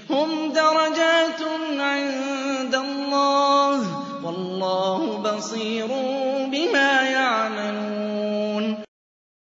هُمْ دَرَجَاتٌ عِندَ اللَّهِ ۗ وَاللَّهُ بَصِيرٌ بِمَا